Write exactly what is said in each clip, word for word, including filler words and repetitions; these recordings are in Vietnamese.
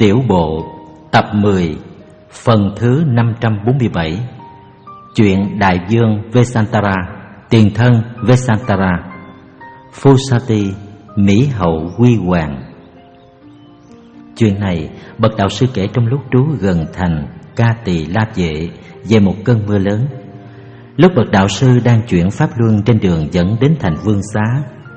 Tiểu bộ tập mười, phần thứ năm trăm bốn mươi bảy. Chuyện đại vương Vesantara, tiền thân Vesantara, Phusati, Mỹ hậu quy hoàng. Chuyện này bậc đạo sư kể trong lúc trú gần thành Ca Tỳ La Vệ về một cơn mưa lớn. Lúc bậc đạo sư đang chuyển pháp luân trên đường dẫn đến thành Vương Xá.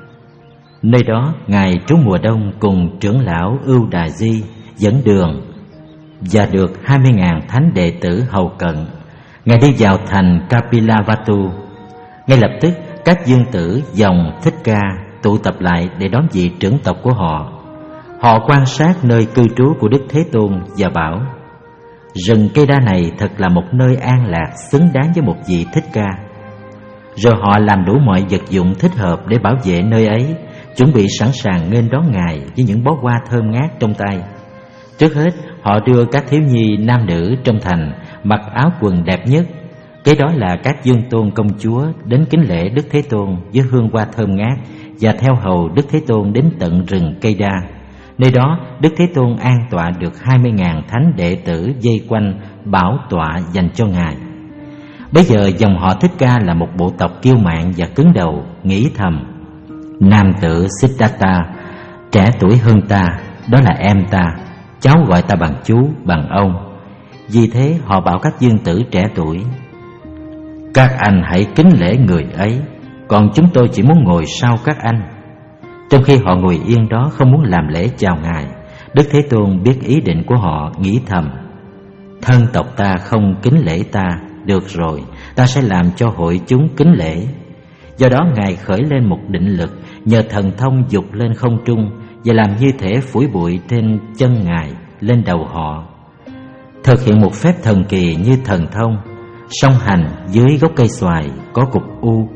Nơi đó ngài trú mùa đông cùng trưởng lão Ưu Đà Di dẫn đường và được hai mươi ngàn thánh đệ tử hầu cận. Ngài đi vào thành Kapilavatthu. Ngay lập tức các dương tử dòng Thích Ca tụ tập lại để đón vị trưởng tộc của họ. Họ quan sát nơi cư trú của Đức Thế Tôn và bảo: rừng cây đa này thật là một nơi an lạc xứng đáng với một vị Thích Ca. Rồi họ làm đủ mọi vật dụng thích hợp để bảo vệ nơi ấy, chuẩn bị sẵn sàng nghênh đón Ngài với những bó hoa thơm ngát trong tay. Trước hết họ đưa các thiếu nhi nam nữ trong thành mặc áo quần đẹp nhất. Kế đó là các vương tôn công chúa đến kính lễ Đức Thế Tôn với hương hoa thơm ngát, và theo hầu Đức Thế Tôn đến tận rừng cây đa. Nơi đó Đức Thế Tôn an tọa được hai mươi ngàn thánh đệ tử vây quanh bảo tọa dành cho Ngài. Bây giờ dòng họ Thích Ca là một bộ tộc kiêu mạn và cứng đầu, nghĩ thầm: nam tử Siddhartha trẻ tuổi hơn ta, đó là em ta, cháu gọi ta bằng chú, bằng ông. Vì thế họ bảo các dương tử trẻ tuổi: các anh hãy kính lễ người ấy, còn chúng tôi chỉ muốn ngồi sau các anh. Trong khi họ ngồi yên đó không muốn làm lễ chào Ngài, Đức Thế Tôn biết ý định của họ, nghĩ thầm: thân tộc ta không kính lễ ta, được rồi, ta sẽ làm cho hội chúng kính lễ. Do đó Ngài khởi lên một định lực, nhờ thần thông dục lên không trung và làm như thể phủi bụi trên chân Ngài lên đầu họ. Thực hiện một phép thần kỳ như thần thông, song hành dưới gốc cây xoài có cục u.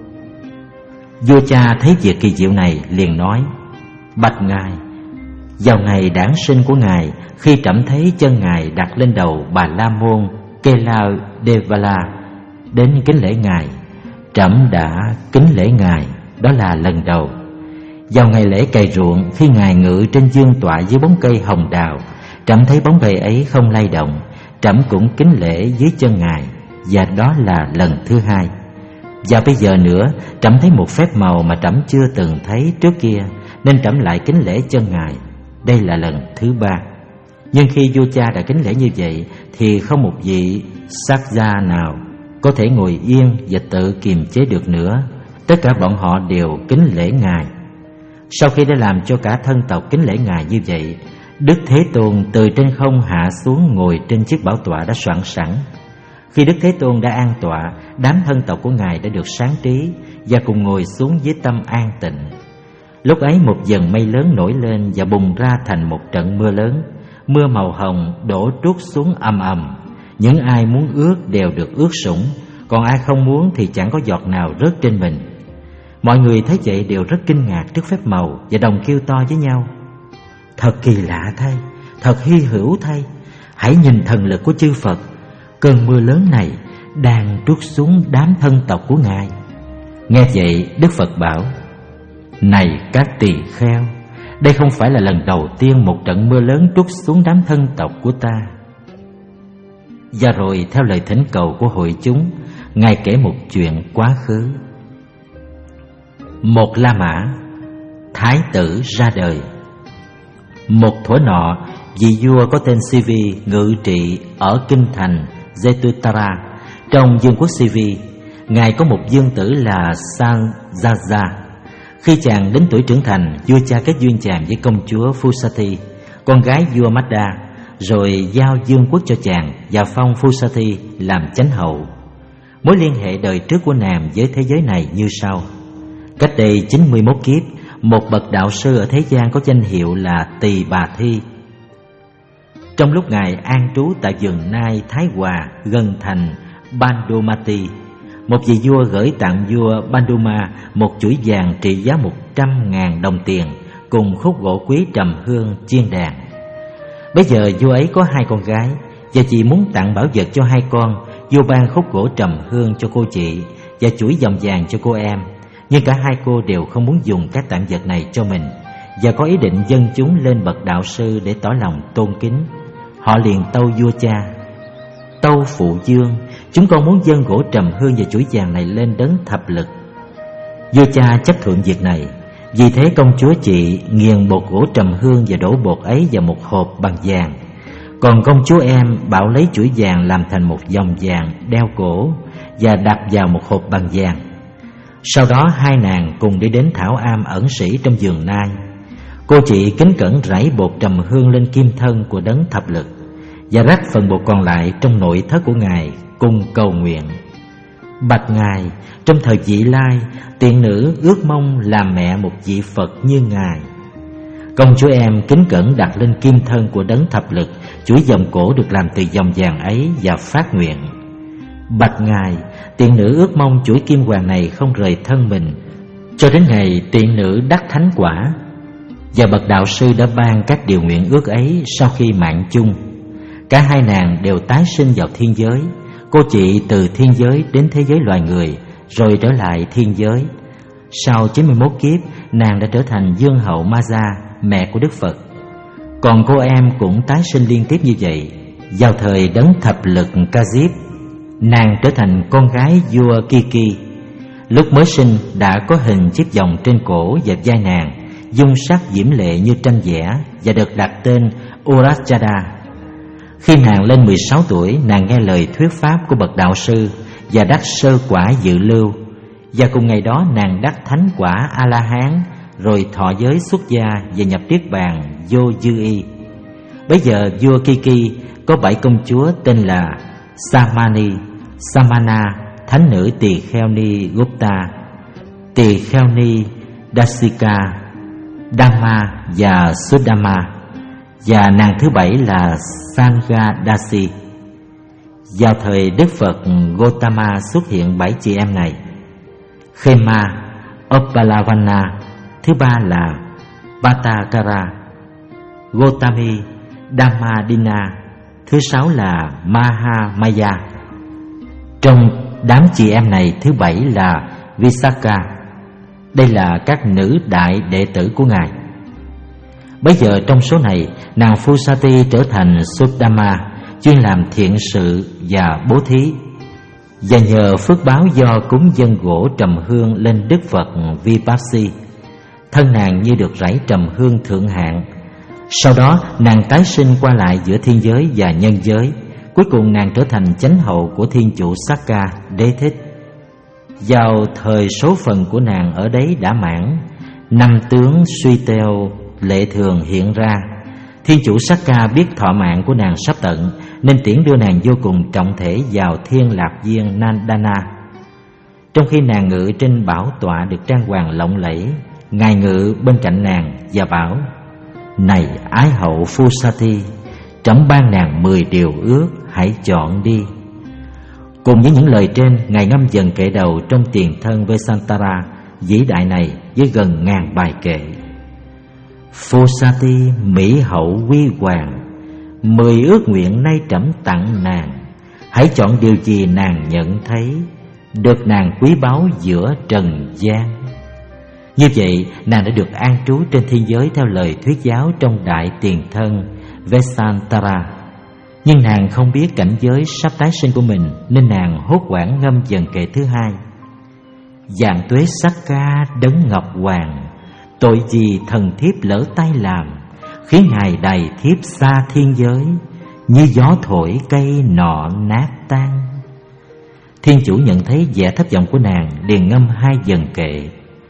Vua cha thấy việc kỳ diệu này liền nói: bạch Ngài, vào ngày đản sinh của Ngài, khi trẫm thấy chân Ngài đặt lên đầu Bà La Môn Kela Devala đến kính lễ Ngài, trẫm đã kính lễ Ngài, đó là lần đầu. Vào ngày lễ cày ruộng, khi Ngài ngự trên dương tọa dưới bóng cây hồng đào, trẫm thấy bóng cây ấy không lay động, trẫm cũng kính lễ dưới chân Ngài, và đó là lần thứ hai. Và bây giờ nữa, trẫm thấy một phép màu mà trẫm chưa từng thấy trước kia, nên trẫm lại kính lễ chân Ngài, đây là lần thứ ba. Nhưng khi vua cha đã kính lễ như vậy, thì không một vị sát gia nào có thể ngồi yên và tự kiềm chế được nữa. Tất cả bọn họ đều kính lễ Ngài. Sau khi đã làm cho cả thân tộc kính lễ Ngài như vậy, Đức Thế Tôn từ trên không hạ xuống ngồi trên chiếc bảo tọa đã soạn sẵn. Khi Đức Thế Tôn đã an tọa, đám thân tộc của Ngài đã được sáng trí và cùng ngồi xuống với tâm an tịnh. Lúc ấy một dần mây lớn nổi lên và bùng ra thành một trận mưa lớn. Mưa màu hồng đổ trút xuống ầm ầm. Những ai muốn ướt đều được ướt sũng, còn ai không muốn thì chẳng có giọt nào rớt trên mình. Mọi người thấy vậy đều rất kinh ngạc trước phép màu và đồng kêu to với nhau: thật kỳ lạ thay, thật hy hữu thay, hãy nhìn thần lực của chư Phật. Cơn mưa lớn này đang trút xuống đám thân tộc của Ngài. Nghe vậy Đức Phật bảo: này các tỳ kheo, đây không phải là lần đầu tiên một trận mưa lớn trút xuống đám thân tộc của ta. Và rồi theo lời thỉnh cầu của hội chúng, Ngài kể một chuyện quá khứ. Một La Mã, thái tử ra đời. Một thuở nọ, vị vua có tên Sivi ngự trị ở kinh thành Jetutara trong vương quốc Sivi. Ngài có một vương tử là Sanjaja. Khi chàng đến tuổi trưởng thành, vua cha kết duyên chàng với công chúa Phusati, con gái vua Madda, rồi giao vương quốc cho chàng và phong Phusati làm chánh hậu. Mối liên hệ đời trước của nàng với thế giới này như sau. Cách đây chín mươi mốt kiếp, một bậc đạo sư ở thế gian có danh hiệu là Tỳ Bà Thi. Trong lúc Ngài an trú tại vườn nai Thái Hòa gần thành Bandumati, một vị vua gửi tặng vua Banduma một chuỗi vàng trị giá một trăm ngàn đồng tiền cùng khúc gỗ quý trầm hương chiên đàn. Bây giờ vua ấy có hai con gái, và chị muốn tặng bảo vật cho hai con. Vua ban khúc gỗ trầm hương cho cô chị và chuỗi vòng vàng cho cô em. Nhưng cả hai cô đều không muốn dùng các tặng vật này cho mình, và có ý định dâng chúng lên bậc đạo sư để tỏ lòng tôn kính. họ liền tâu vua cha: Tâu phụ vương, chúng con muốn dâng gỗ trầm hương và chuỗi vàng này lên đấng thập lực. Vua cha chấp thuận việc này. Vì thế công chúa chị nghiền bột gỗ trầm hương và đổ bột ấy vào một hộp bằng vàng. Còn công chúa em bảo lấy chuỗi vàng làm thành một vòng vàng đeo cổ và đặt vào một hộp bằng vàng. Sau đó hai nàng cùng đi đến thảo am ẩn sĩ trong vườn nai. Cô chị kính cẩn rải bột trầm hương lên kim thân của đấng thập lực và rắc phần bột còn lại trong nội thất của ngài, cùng cầu nguyện: Bạch ngài, trong thời vị lai, tiện nữ ước mong làm mẹ một vị Phật như ngài. Công chúa em kính cẩn đặt lên kim thân của đấng thập lực chuỗi vòng cổ được làm từ vòng vàng ấy và phát nguyện: Bạch ngài, tiện nữ ước mong chuỗi kim hoàng này không rời thân mình cho đến ngày tiện nữ đắc thánh quả. Và bậc đạo sư đã ban các điều nguyện ước ấy sau khi mạng chung. Cả hai nàng đều tái sinh vào thiên giới. Cô chị từ thiên giới đến thế giới loài người, rồi trở lại thiên giới. Sau chín mươi mốt kiếp, nàng đã trở thành Dương hậu Maja, mẹ của Đức Phật. Còn cô em cũng tái sinh liên tiếp như vậy. Vào thời đấng thập lực Kazip, nàng trở thành con gái vua Kiki. Lúc mới sinh đã có hình chiếc vòng trên cổ và vai nàng, dung sắc diễm lệ như tranh vẽ, và được đặt tên Urajada. Khi nàng lên mười sáu tuổi, nàng nghe lời thuyết pháp của bậc đạo sư và đắc sơ quả dự lưu. Và cùng ngày đó nàng đắc thánh quả A-la-hán, rồi thọ giới xuất gia và nhập niết bàn vô dư y. Bây giờ vua Kiki có bảy công chúa tên là Samani, Samana, thánh nữ Tỳ Kheo Ni Gupta, Tỳ Kheo Ni Dasika, Dhamma và Sudama. Và nàng thứ bảy là Sanghadasi. Vào thời Đức Phật Gotama xuất hiện bảy chị em này: Khema, Uppalavanna, thứ ba là Patakara, Gotami, Dhammadina, thứ sáu là Mahamaya. Trong đám chị em này, thứ bảy là Visakha. Đây là các nữ đại đệ tử của ngài. Bây giờ trong số này, nàng Phusati trở thành Suddama, chuyên làm thiện sự và bố thí. Và nhờ phước báo do cúng dâng gỗ trầm hương lên Đức Phật Vipassi, thân nàng như được rải trầm hương thượng hạng. Sau đó nàng tái sinh qua lại giữa thiên giới và nhân giới. Cuối cùng nàng trở thành chánh hậu của thiên chủ Sakka Đế Thích. Vào thời số phận của nàng ở đấy đã mãn, năm tướng suy teo lệ thường hiện ra. Thiên chủ Sakka biết thọ mạng của nàng sắp tận, nên tiễn đưa nàng vô cùng trọng thể vào thiên lạc viên Nandana. Trong khi nàng ngự trên bảo tọa được trang hoàng lộng lẫy, ngài ngự bên cạnh nàng và bảo: Này ái hậu Phusati, trẫm ban nàng mười điều ước, hãy chọn đi. Cùng với những lời trên, ngài ngâm dần kệ đầu trong tiền thân Vesantara vĩ đại này với gần ngàn bài kệ. Phusati mỹ hậu quy hoàng, mười ước nguyện nay trẫm tặng nàng. Hãy chọn điều gì nàng nhận thấy, được nàng quý báu giữa trần gian. Như vậy nàng đã được an trú trên thiên giới theo lời thuyết giáo trong đại tiền thân Vesantara. Nhưng nàng không biết cảnh giới sắp tái sinh của mình, nên nàng hốt hoảng ngâm dần kệ thứ hai: Vạn tuế Sakka đấng ngọc hoàng, tội gì thần thiếp lỡ tay làm, khiến ngài đầy thiếp xa thiên giới, như gió thổi cây nọ nát tan. Thiên chủ nhận thấy vẻ thất vọng của nàng, liền ngâm hai dần kệ: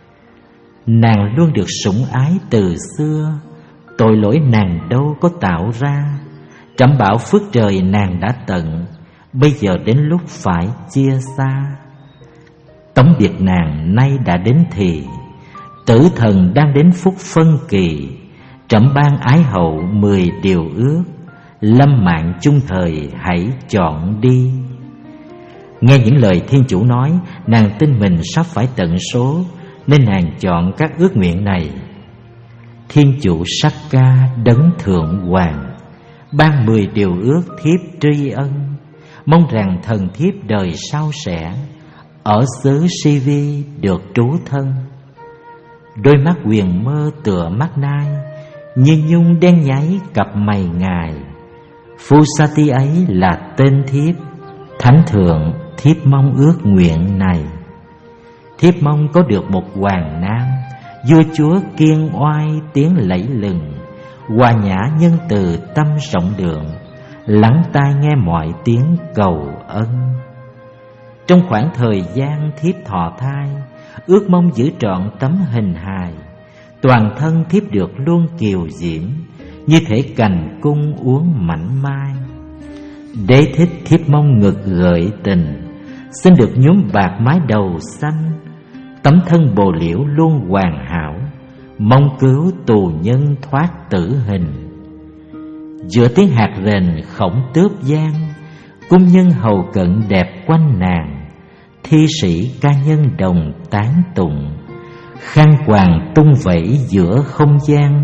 Nàng luôn được sủng ái từ xưa, tội lỗi nàng đâu có tạo ra. Trẫm bảo phước trời nàng đã tận, bây giờ đến lúc phải chia xa. Tống biệt nàng nay đã đến thì, tử thần đang đến phút phân kỳ. Trẫm ban ái hậu mười điều ước, lâm mạng chung thời hãy chọn đi. Nghe những lời thiên chủ nói, nàng tin mình sắp phải tận số, nên nàng chọn các ước nguyện này. Thiên chủ Sakka đấng thượng hoàng ban mười điều ước thiếp tri ân, mong rằng thần thiếp đời sau sẽ ở xứ Sivi được trú thân. Đôi mắt huyền mơ tựa mắt nai, như nhung đen nháy cặp mày ngài. Phusati ấy là tên thiếp. Thánh thượng, thiếp mong ước nguyện này. Thiếp mong có được một hoàng nam, vua chúa kiên oai tiếng lẫy lừng, hòa nhã nhân từ tâm rộng lượng, lắng tai nghe mọi tiếng cầu ân. Trong khoảng thời gian thiếp thọ thai, ước mong giữ trọn tấm hình hài, toàn thân thiếp được luôn kiều diễm, như thể cành cung uốn mảnh mai. Đế thích thiếp mong ngực gợi tình, xin được nhuốm bạc mái đầu xanh, tấm thân bồ liễu luôn hoàn hảo, mong cứu tù nhân thoát tử hình. Giữa tiếng hạt rền khổng tướp giang, cung nhân hầu cận đẹp quanh nàng, thi sĩ ca nhân đồng tán tụng, khăn quàng tung vẩy giữa không gian.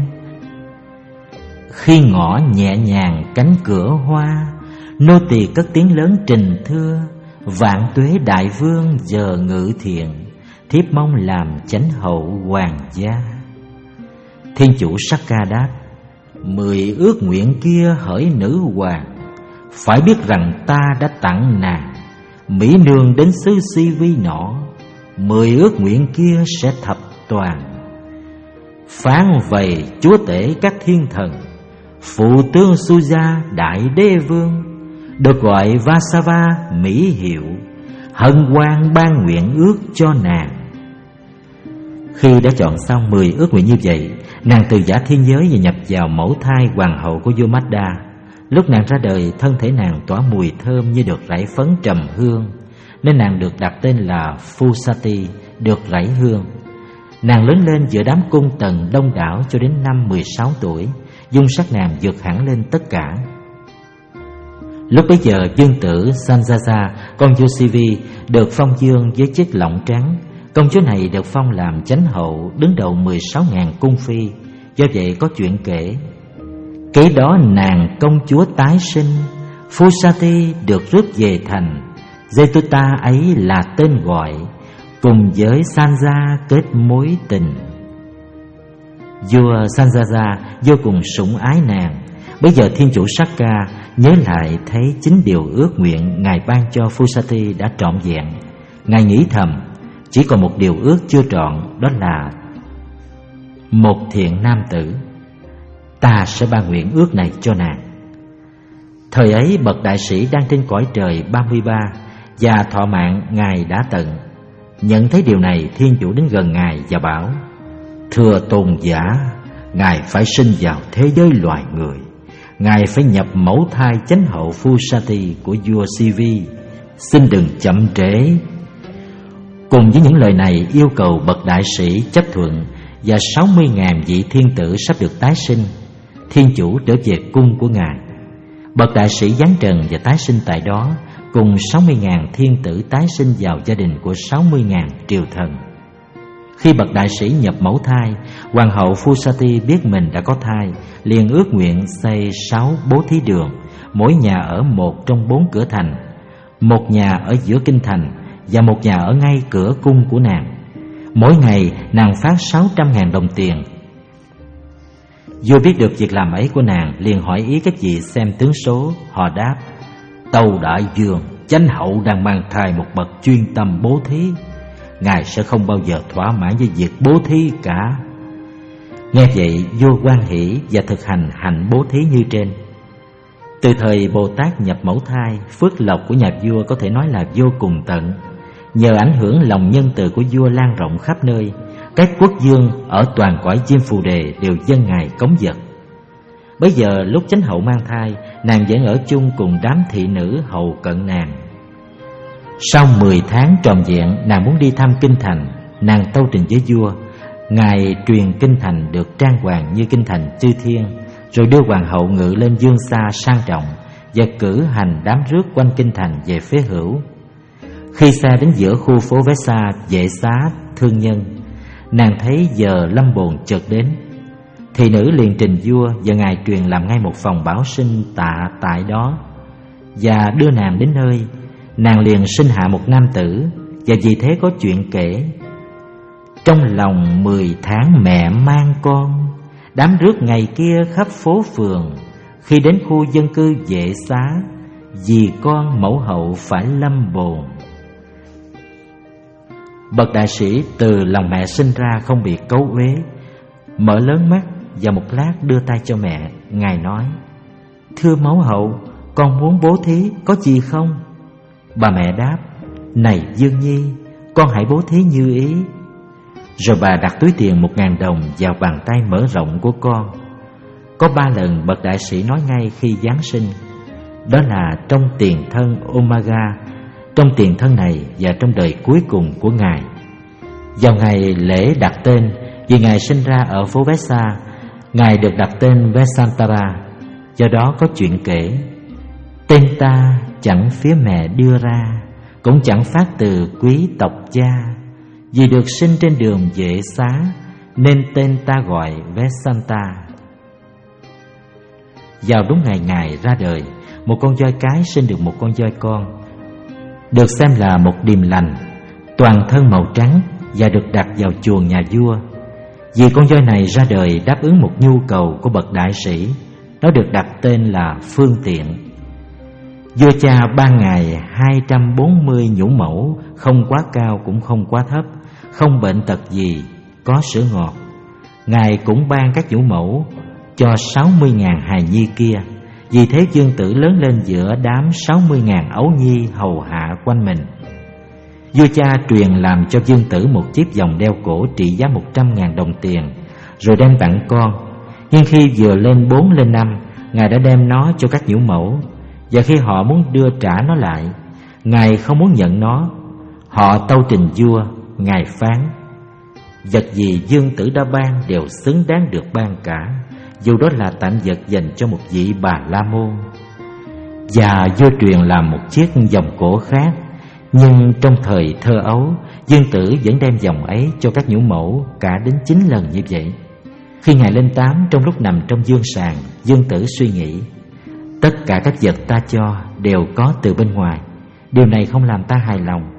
Khi ngõ nhẹ nhàng cánh cửa hoa, nô tỳ cất tiếng lớn trình thưa, vạn tuế đại vương giờ ngự thiện, thiếp mong làm chánh hậu hoàng gia. Thiên chủ Sakka đáp: Mười ước nguyện kia hỡi nữ hoàng, phải biết rằng ta đã tặng nàng mỹ nương đến xứ Si Vi nọ. Mười ước nguyện kia sẽ thập toàn. Phán vầy chúa tể các thiên thần, phụ tướng Suja đại đế vương, được gọi Vasava mỹ hiệu, hân hoan ban nguyện ước cho nàng. Khi đã chọn xong mười ước nguyện như vậy, nàng từ giả thiên giới và nhập vào mẫu thai hoàng hậu của vua Madda. Lúc nàng ra đời, thân thể nàng tỏa mùi thơm như được rải phấn trầm hương, nên nàng được đặt tên là Phusati, được rải hương. Nàng lớn lên giữa đám cung tần đông đảo cho đến năm mười sáu tuổi, dung sắc nàng vượt hẳn lên tất cả. Lúc bấy giờ, vương tử Sanjaya, con vua Si Vi, được phong dương với chiếc lọng trắng. Công chúa này được phong làm chánh hậu, đứng đầu mười sáu nghìn cung phi. Do vậy có chuyện kể. Kế đó nàng công chúa tái sinh, Phusati được rước về thành. Jetuta ấy là tên gọi, cùng với Sanja kết mối tình. Vua Sanjaya vô cùng sủng ái nàng. Bây giờ thiên chủ Sakka nhớ lại thấy chính điều ước nguyện ngài ban cho Phusati đã trọn vẹn. Ngài nghĩ thầm, chỉ còn một điều ước chưa trọn, đó là một thiện nam tử. Ta sẽ ban nguyện ước này cho nàng. Thời ấy bậc đại sĩ đang trên cõi trời ba mươi ba, và thọ mạng ngài đã tận. Nhận thấy điều này, thiên chủ đến gần ngài và bảo: Thưa tôn giả, ngài phải sinh vào thế giới loài người. Ngài phải nhập mẫu thai chánh hậu Phusati của vua Si Vi. Xin đừng chậm trễ. Cùng với những lời này, yêu cầu bậc đại sĩ chấp thuận, và sáu mươi nghìn vị thiên tử sắp được tái sinh. Thiên chủ trở về cung của ngài. Bậc đại sĩ giáng trần và tái sinh tại đó, cùng sáu mươi nghìn thiên tử tái sinh vào gia đình của sáu mươi nghìn triều thần. Khi bậc đại sĩ nhập mẫu thai, hoàng hậu Phusati biết mình đã có thai, liền ước nguyện xây sáu bố thí đường, mỗi nhà ở một trong bốn cửa thành, một nhà ở giữa kinh thành và một nhà ở ngay cửa cung của nàng. Mỗi ngày nàng phát sáu trăm nghìn đồng tiền. Vua biết được việc làm ấy của nàng, liền hỏi ý các vị xem tướng số. Họ đáp: Tâu đại vương, chánh hậu đang mang thai một bậc chuyên tâm bố thí, ngài sẽ không bao giờ thỏa mãn với việc bố thí cả. Nghe vậy, vua hoan hỷ và thực hành hạnh bố thí như trên. Từ thời Bồ Tát nhập mẫu thai, phước lộc của nhà vua có thể nói là vô cùng tận. Nhờ ảnh hưởng lòng nhân từ của vua lan rộng khắp nơi, các quốc vương ở toàn cõi Diêm Phù Đề đều dâng ngài cống vật. Bấy giờ lúc chánh hậu mang thai, nàng vẫn ở chung cùng đám thị nữ hầu cận nàng. Sau mười tháng tròn vẹn, nàng muốn đi thăm kinh thành. Nàng tâu trình với vua. Ngài truyền kinh thành được trang hoàng như kinh thành chư thiên, rồi đưa hoàng hậu ngự lên vương xa sang trọng, và cử hành đám rước quanh kinh thành về phía hữu. Khi xa đến giữa khu phố Vesa, vệ xá thương nhân, nàng thấy giờ lâm bồn chợt đến. Thị nữ liền trình vua, và ngài truyền làm ngay một phòng bảo sinh tạ tại đó, và đưa nàng đến nơi. Nàng liền sinh hạ một nam tử, và vì thế có chuyện kể. Trong lòng mười tháng mẹ mang con, đám rước ngày kia khắp phố phường, Khi đến khu dân cư Vệ Xá, vì con mẫu hậu phải lâm bồn. Bậc đại sĩ từ lòng mẹ sinh ra không bị cấu uế, mở lớn mắt và một lát đưa tay cho mẹ. Ngài nói: "Thưa mẫu hậu, con muốn bố thí, có gì không?" Bà mẹ đáp: "Này Dương Nhi, con hãy bố thí như ý." Rồi bà đặt túi tiền một ngàn đồng vào bàn tay mở rộng của con. Có ba lần bậc đại sĩ nói ngay khi Giáng sinh, đó là trong tiền thân Omega, trong tiền thân này và trong đời cuối cùng của Ngài. Vào ngày lễ đặt tên, vì Ngài sinh ra ở phố Vesa, Ngài được đặt tên Vesantara. Do đó có chuyện kể: tên ta chẳng phía mẹ đưa ra, cũng chẳng phát từ quý tộc cha. Vì được sinh trên đường Vệ Xá, nên tên ta gọi Vesanta. Vào đúng ngày Ngài ra đời, một con voi cái sinh được một con voi con, được xem là một điềm lành, toàn thân màu trắng, và được đặt vào chuồng nhà vua. Vì con voi này ra đời đáp ứng một nhu cầu của bậc đại sĩ, nó được đặt tên là Phương Tiện. Vua cha ban Ngài hai trăm bốn mươi nhũ mẫu, không quá cao cũng không quá thấp, không bệnh tật gì, có sữa ngọt. Ngài cũng ban các nhũ mẫu cho sáu mươi ngàn hài nhi kia. Vì thế dương tử lớn lên giữa đám sáu mươi ngàn ấu nhi hầu hạ quanh mình. Vua cha truyền làm cho dương tử một chiếc vòng đeo cổ trị giá một trăm ngàn đồng tiền, rồi đem tặng con. Nhưng khi vừa lên bốn lên năm, Ngài đã đem nó cho các nhũ mẫu. Và khi họ muốn đưa trả nó lại, Ngài không muốn nhận nó. Họ tâu trình vua. Ngài phán: vật gì dương tử đã ban đều xứng đáng được ban cả, dù đó là tạm vật dành cho một vị Bà La Môn. Và vua truyền làm một chiếc vòng cổ khác. Nhưng trong thời thơ ấu, dương tử vẫn đem vòng ấy cho các nhũ mẫu cả đến chín lần như vậy. Khi Ngài lên tám, trong lúc nằm trong dương sàng, dương tử suy nghĩ: tất cả các vật ta cho đều có từ bên ngoài. Điều này không làm ta hài lòng.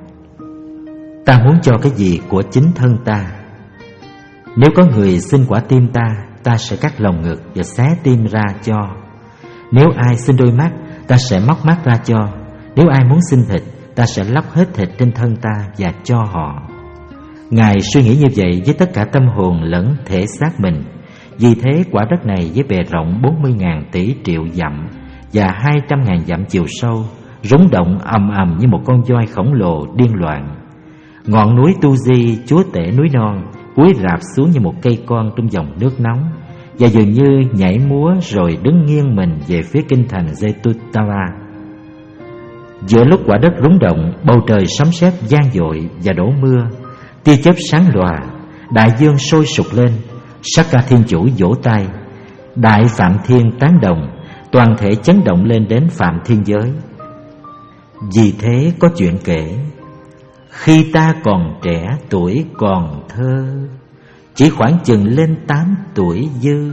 Ta muốn cho cái gì của chính thân ta. Nếu có người xin quả tim ta, ta sẽ cắt lồng ngực và xé tim ra cho. Nếu ai xin đôi mắt, ta sẽ móc mắt ra cho. Nếu ai muốn xin thịt, ta sẽ lóc hết thịt trên thân ta và cho họ. Ngài suy nghĩ như vậy với tất cả tâm hồn lẫn thể xác mình. Vì thế quả đất này với bề rộng bốn mươi ngàn tỷ triệu dặm và hai trăm ngàn dặm chiều sâu, rúng động ầm ầm như một con voi khổng lồ điên loạn. Ngọn núi Tu Di, chúa tể núi non, cúi rạp xuống như một cây con trong dòng nước nóng, và dường như nhảy múa rồi đứng nghiêng mình về phía kinh thành Zetutara. Giữa lúc quả đất rúng động, bầu trời sấm sét vang dội và đổ mưa, tia chớp sáng lòa, đại dương sôi sục lên. Sakka Thiên Chủ vỗ tay, đại Phạm Thiên tán đồng, toàn thể chấn động lên đến Phạm Thiên giới. Vì thế có chuyện kể: khi ta còn trẻ, tuổi còn thơ, chỉ khoảng chừng lên tám tuổi dư,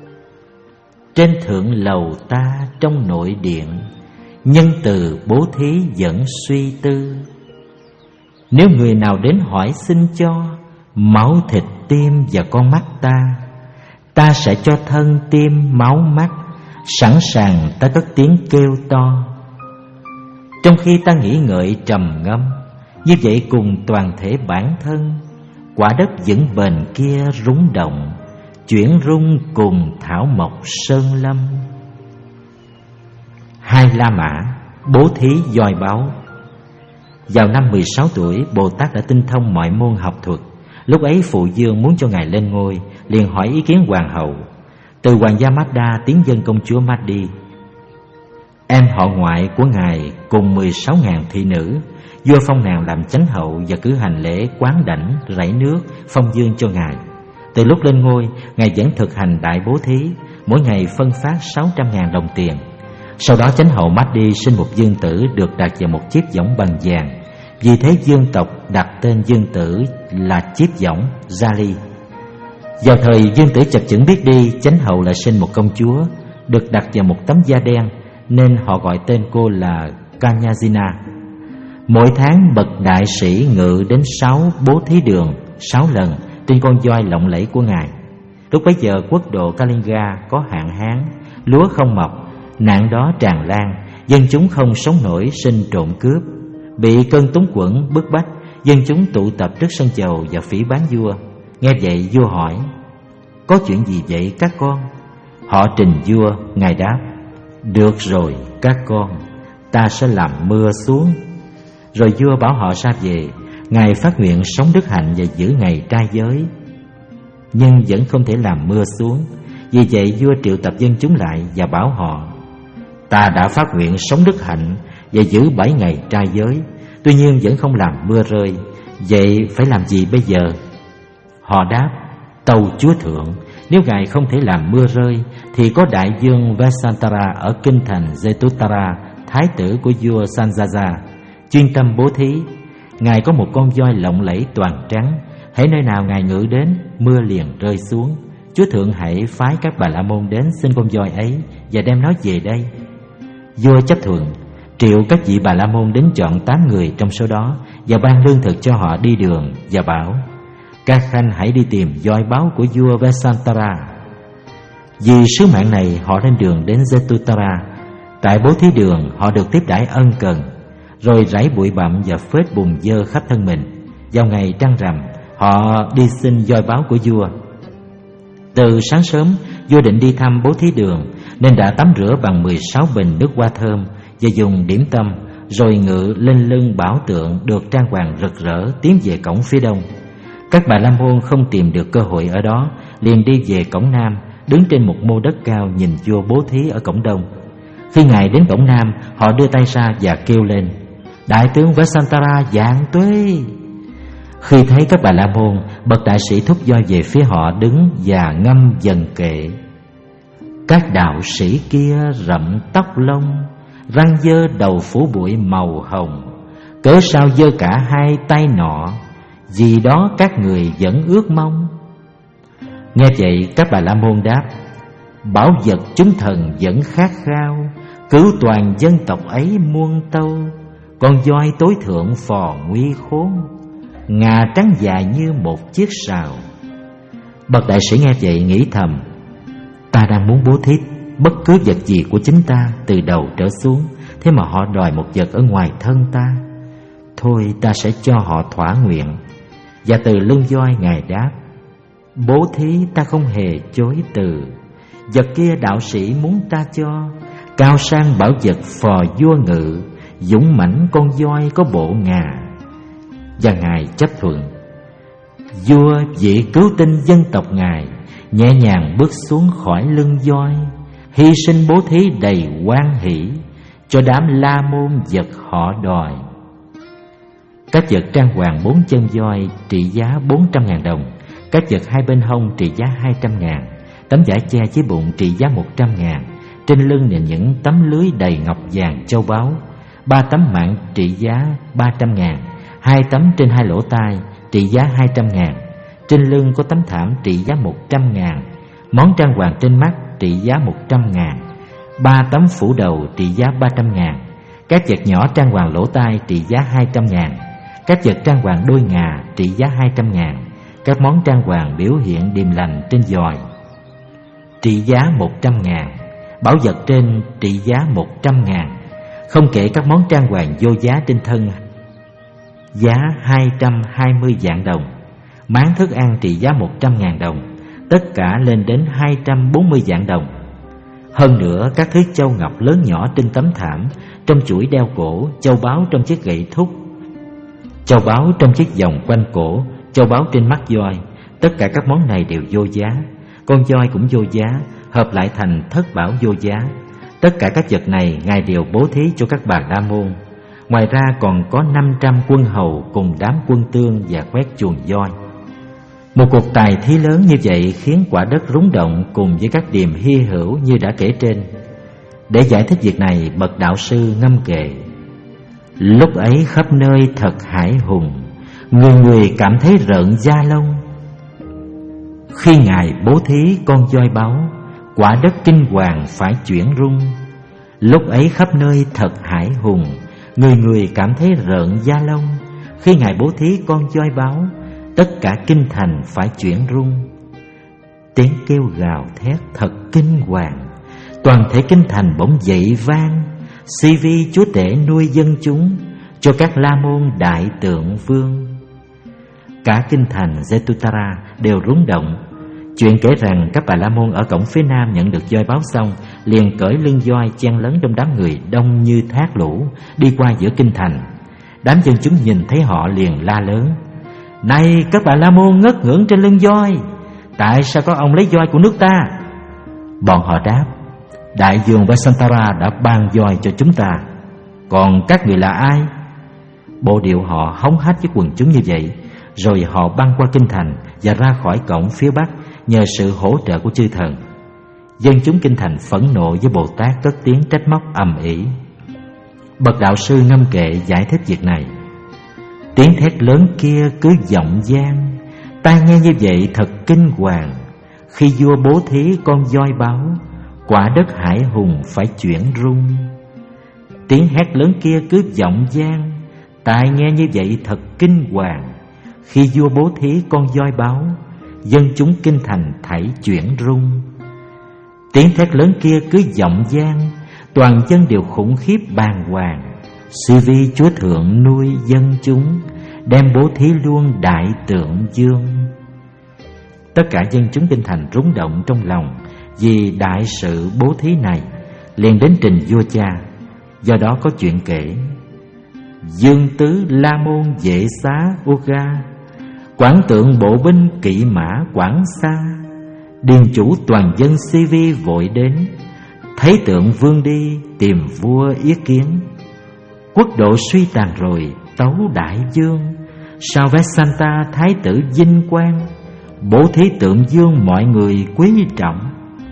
trên thượng lầu ta trong nội điện, nhân từ bố thí vẫn suy tư. Nếu người nào đến hỏi xin cho máu thịt tim và con mắt ta, ta sẽ cho thân tim máu mắt, sẵn sàng ta cất tiếng kêu to. Trong khi ta nghĩ ngợi trầm ngâm như vậy cùng toàn thể bản thân, quả đất vững bền kia rúng động, chuyển rung cùng thảo mộc sơn lâm. Hai La Mã bố thí voi báo. Vào năm mười sáu tuổi, Bồ Tát đã tinh thông mọi môn học thuật. Lúc ấy phụ vương muốn cho Ngài lên ngôi, liền hỏi ý kiến hoàng hậu. Từ hoàng gia Madda tiến dân công chúa Maddi, em họ ngoại của Ngài cùng mười sáu ngàn thị nữ. Vua phong nàng làm chánh hậu và cử hành lễ quán đảnh, rảy nước, phong dương cho Ngài. Từ lúc lên ngôi, Ngài vẫn thực hành đại bố thí, mỗi ngày phân phát sáu trăm ngàn đồng tiền. Sau đó chánh hậu Maddi sinh một dương tử được đặt vào một chiếc võng bằng vàng. Vì thế dương tộc đặt tên dương tử là chiếc võng Jali. Vào thời dương tử chập chững biết đi, chánh hậu lại sinh một công chúa được đặt vào một tấm da đen, nên họ gọi tên cô là Kanyajina. Mỗi tháng bậc đại sĩ ngự đến sáu bố thí đường sáu lần trên con voi lộng lẫy của Ngài. Lúc bấy giờ quốc độ Kalinga có hạn hán, lúa không mọc, Nạn đó tràn lan, dân chúng không sống nổi, sinh trộm cướp. Bị cơn túng quẫn bức bách, dân chúng tụ tập trước sân chầu và phỉ báng vua. Nghe vậy vua hỏi: có chuyện gì vậy các con? Họ trình vua. Ngài đáp: được rồi các con, ta sẽ làm mưa xuống. Rồi vua bảo họ ra về. Ngài phát nguyện sống đức hạnh và giữ ngày trai giới, nhưng vẫn không thể làm mưa xuống. Vì vậy vua triệu tập dân chúng lại và bảo họ: ta đã phát nguyện sống đức hạnh và giữ bảy ngày trai giới, tuy nhiên vẫn không làm mưa rơi. Vậy phải làm gì bây giờ? Họ đáp: tâu chúa thượng, nếu ngài không thể làm mưa rơi, thì có đại vương Vesantara ở kinh thành Jetutara, thái tử của vua Sanjaja, chuyên tâm bố thí. Ngài có một con voi lộng lẫy toàn trắng, hễ nơi nào ngài ngự đến, mưa liền rơi xuống. Chúa thượng hãy phái các Bà La Môn đến xin con voi ấy và đem nó về đây. Vua chấp thuận, triệu các vị Bà La Môn đến chọn tám người trong số đó và ban lương thực cho họ đi đường, và bảo: các khanh hãy đi tìm voi báo của vua Vesantara. Vì sứ mạng này, họ lên đường đến Jetutara. Tại bố thí đường, họ được tiếp đãi ân cần, rồi rải bụi bặm và phết bùn dơ khắp thân mình. Vào ngày trăng rằm, họ đi xin voi báo của vua. Từ sáng sớm, vua định đi thăm bố thí đường, nên đã tắm rửa bằng mười sáu bình nước hoa thơm và dùng điểm tâm, rồi ngự lên lưng bảo tượng được trang hoàng rực rỡ tiến về cổng phía đông. Các Bà La Môn không tìm được cơ hội ở đó, liền đi về cổng nam, đứng trên một mô đất cao nhìn vua bố thí ở cổng đông. Khi ngài đến cổng nam, họ đưa tay ra và kêu lên: đại tướng Vesantara vạn tuế. Khi thấy các Bà La Môn, bậc đại sĩ thúc voi về phía họ đứng và ngâm dần kệ: các đạo sĩ kia rậm tóc lông, răng dơ đầu phủ bụi màu hồng, cớ sao dơ cả hai tay nọ, vì đó các người vẫn ước mong. Nghe vậy các Bà La Môn đáp: bảo vật chúng thần vẫn khát khao, cứu toàn dân tộc ấy muôn tâu. Con voi tối thượng phò nguy khốn, ngà trắng dài như một chiếc sào. Bậc đại sĩ nghe vậy nghĩ thầm: ta đang muốn bố thí bất cứ vật gì của chính ta từ đầu trở xuống, thế mà họ đòi một vật ở ngoài thân ta. Thôi ta sẽ cho họ thỏa nguyện. Và từ lưng voi ngài đáp: bố thí ta không hề chối từ. Vật kia đạo sĩ muốn ta cho, cao sang bảo vật phò vua ngự, dũng mãnh con voi có bộ ngà. Và ngài chấp thuận. Vua vị cứu tinh dân tộc ngài nhẹ nhàng bước xuống khỏi lưng voi, hy sinh bố thí đầy hoan hỷ cho đám La Môn vật họ đòi. Các vật trang hoàng bốn chân voi trị giá bốn trăm ngàn đồng, các vật hai bên hông trị giá hai trăm ngàn, tấm vải che dưới bụng trị giá một trăm ngàn, trên lưng là những tấm lưới đầy ngọc vàng châu báu, ba tấm mạng trị giá ba trăm ngàn, hai tấm trên hai lỗ tai trị giá hai trăm ngàn, trên lưng có tấm thảm trị giá một trăm ngàn, món trang hoàng trên mắt trị giá một trăm ngàn, ba tấm phủ đầu trị giá ba trăm ngàn, các vật nhỏ trang hoàng lỗ tai trị giá hai trăm ngàn, các vật trang hoàng đôi ngà trị giá hai trăm ngàn, các món trang hoàng biểu hiện điềm lành trên giòi trị giá một trăm ngàn, bảo vật trên trị giá một trăm ngàn, không kể các món trang hoàng vô giá trên thân giá hai trăm hai mươi vạn đồng, máng thức ăn trị giá một trăm ngàn đồng, tất cả lên đến hai trăm bốn mươi vạn đồng. Hơn nữa các thứ châu ngọc lớn nhỏ trên tấm thảm, trong chuỗi đeo cổ, châu báu trong chiếc gậy thúc, châu báu trong chiếc vòng quanh cổ, châu báu trên mắt voi, tất cả các món này đều vô giá. Con voi cũng vô giá, hợp lại thành thất bảo vô giá. Tất cả các vật này ngài đều bố thí cho các Bà La Môn. Ngoài ra còn có năm trăm quân hầu cùng đám quân tương và quét chuồng voi. Một cuộc tài thí lớn như vậy khiến quả đất rúng động cùng với các điềm hy hữu như đã kể trên. Để giải thích việc này, bậc đạo sư ngâm kệ: lúc ấy khắp nơi thật hải hùng, người người cảm thấy rợn da lông. Khi ngài bố thí con voi báu, quả đất kinh hoàng phải chuyển rung. Lúc ấy khắp nơi thật hải hùng, người người cảm thấy rợn da lông. Khi ngài bố thí con voi báu, tất cả kinh thành phải chuyển rung. Tiếng kêu gào thét thật kinh hoàng, toàn thể kinh thành bỗng dậy vang: Si Vi chúa tể nuôi dân chúng, cho các la môn đại tượng vương. Cả kinh thành Jetutara đều rúng động. Chuyện kể rằng các bà la môn ở cổng phía nam nhận được voi báo xong, liền cởi lưng voi chen lấn trong đám người đông như thác lũ đi qua giữa kinh thành. Đám dân chúng nhìn thấy họ liền la lớn: Này các bà la môn ngất ngưỡng trên lưng voi, tại sao có ông lấy voi của nước ta? Bọn họ đáp: Đại vương Vesantara đã ban voi cho chúng ta, còn các người là ai? Bộ điệu họ hống hách với quần chúng như vậy, rồi họ băng qua kinh thành và ra khỏi cổng phía bắc nhờ sự hỗ trợ của chư thần. Dân chúng kinh thành phẫn nộ với Bồ Tát, cất tiếng trách móc ầm ĩ. Bậc đạo sư ngâm kệ giải thích việc này: Tiếng thét lớn kia cứ vọng vang, tai nghe như vậy thật kinh hoàng. Khi vua bố thí con voi báo, quả đất hải hùng phải chuyển rung. Tiếng hét lớn kia cứ vọng vang, tai nghe như vậy thật kinh hoàng. Khi vua bố thí con voi báo, dân chúng kinh thành thảy chuyển rung. Tiếng thét lớn kia cứ vọng vang, toàn dân đều khủng khiếp bàng hoàng. Si Vi chúa thượng nuôi dân chúng, đem bố thí luôn đại tượng dương. Tất cả dân chúng kinh thành rúng động trong lòng vì đại sự bố thí này, liền đến trình vua cha. Do đó có chuyện kể: Dương tứ La Môn Vệ Xá Uga, quản tượng bộ binh kỵ mã Quảng Xa, điền chủ toàn dân Si Vi vội đến, thấy tượng vương đi tìm vua yết kiến. Quốc độ suy tàn rồi tấu đại vương, sao Vesanta thái tử vinh quang, bố thí tượng dương mọi người quý trọng.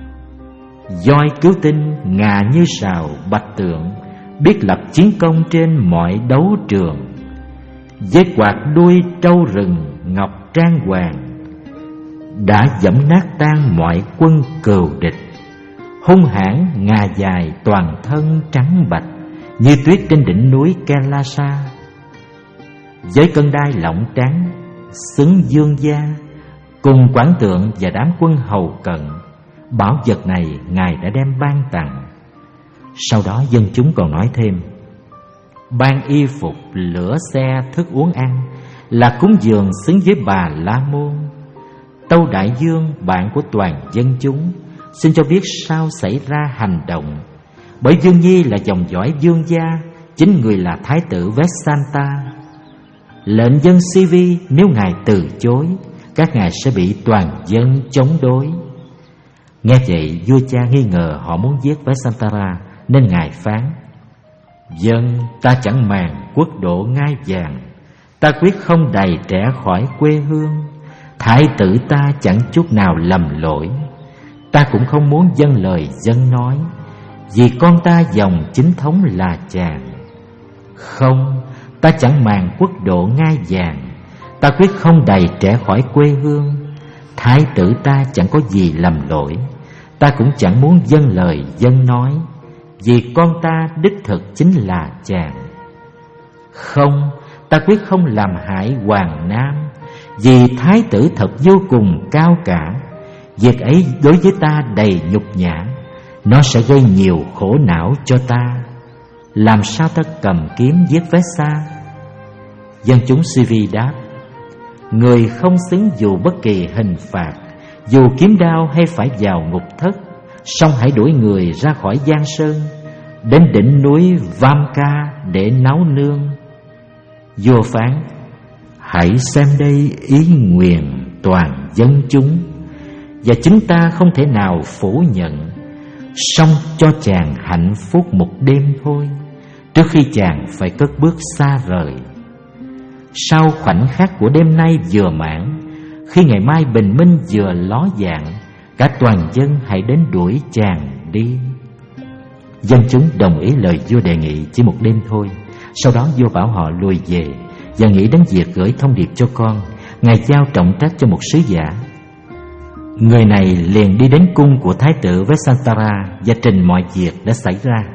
Voi cứu tinh ngà như sào bạch tượng, biết lập chiến công trên mọi đấu trường. Với quạt đuôi trâu rừng ngọc trang hoàng, đã dẫm nát tan mọi quân cừu địch. Hung hãn ngà dài toàn thân trắng bạch, như tuyết trên đỉnh núi Kailasa. Với cân đai lọng trắng xứng dương gia, cùng quản tượng và đám quân hầu cận, bảo vật này Ngài đã đem ban tặng. Sau đó dân chúng còn nói thêm: ban y phục, lửa xe, thức uống ăn, là cúng dường xứng với bà La Môn. Tâu đại vương, bạn của toàn dân chúng, xin cho biết sao xảy ra hành động. Bởi Dương Nhi là dòng dõi vương gia, chính người là thái tử Vesanta. Lệnh dân Si Vi, nếu Ngài từ chối, các ngài sẽ bị toàn dân chống đối. Nghe vậy, vua cha nghi ngờ họ muốn giết Vesantara, nên Ngài phán: Dân, ta chẳng màng quốc độ ngai vàng, ta quyết không đày trẻ khỏi quê hương. Thái tử ta chẳng chút nào lầm lỗi, ta cũng không muốn dâng lời dân nói, vì con ta dòng chính thống là chàng. Không, ta chẳng màng quốc độ ngai vàng, ta quyết không đày trẻ khỏi quê hương. Thái tử ta chẳng có gì lầm lỗi, ta cũng chẳng muốn dâng lời dân nói, vì con ta đích thực chính là chàng. Không, ta quyết không làm hại Hoàng Nam, vì thái tử thật vô cùng cao cả. Việc ấy đối với ta đầy nhục nhã, nó sẽ gây nhiều khổ não cho ta. Làm sao ta cầm kiếm giết Vesa? Dân chúng Si Vi đáp: Người không xứng dù bất kỳ hình phạt, dù kiếm đao hay phải vào ngục thất, song hãy đuổi người ra khỏi Giang Sơn, đến đỉnh núi Vamka để nấu nương. Vua phán: Hãy xem đây ý nguyện toàn dân chúng, và chúng ta không thể nào phủ nhận. Song cho chàng hạnh phúc một đêm thôi, trước khi chàng phải cất bước xa rời. Sau khoảnh khắc của đêm nay vừa mãn, khi ngày mai bình minh vừa ló dạng, cả toàn dân hãy đến đuổi chàng đi. Dân chúng đồng ý lời vua đề nghị chỉ một đêm thôi. Sau đó vua bảo họ lùi về và nghĩ đến việc gửi thông điệp cho con. Ngài giao trọng trách cho một sứ giả. Người này liền đi đến cung của thái tử Vesantara và trình mọi việc đã xảy ra.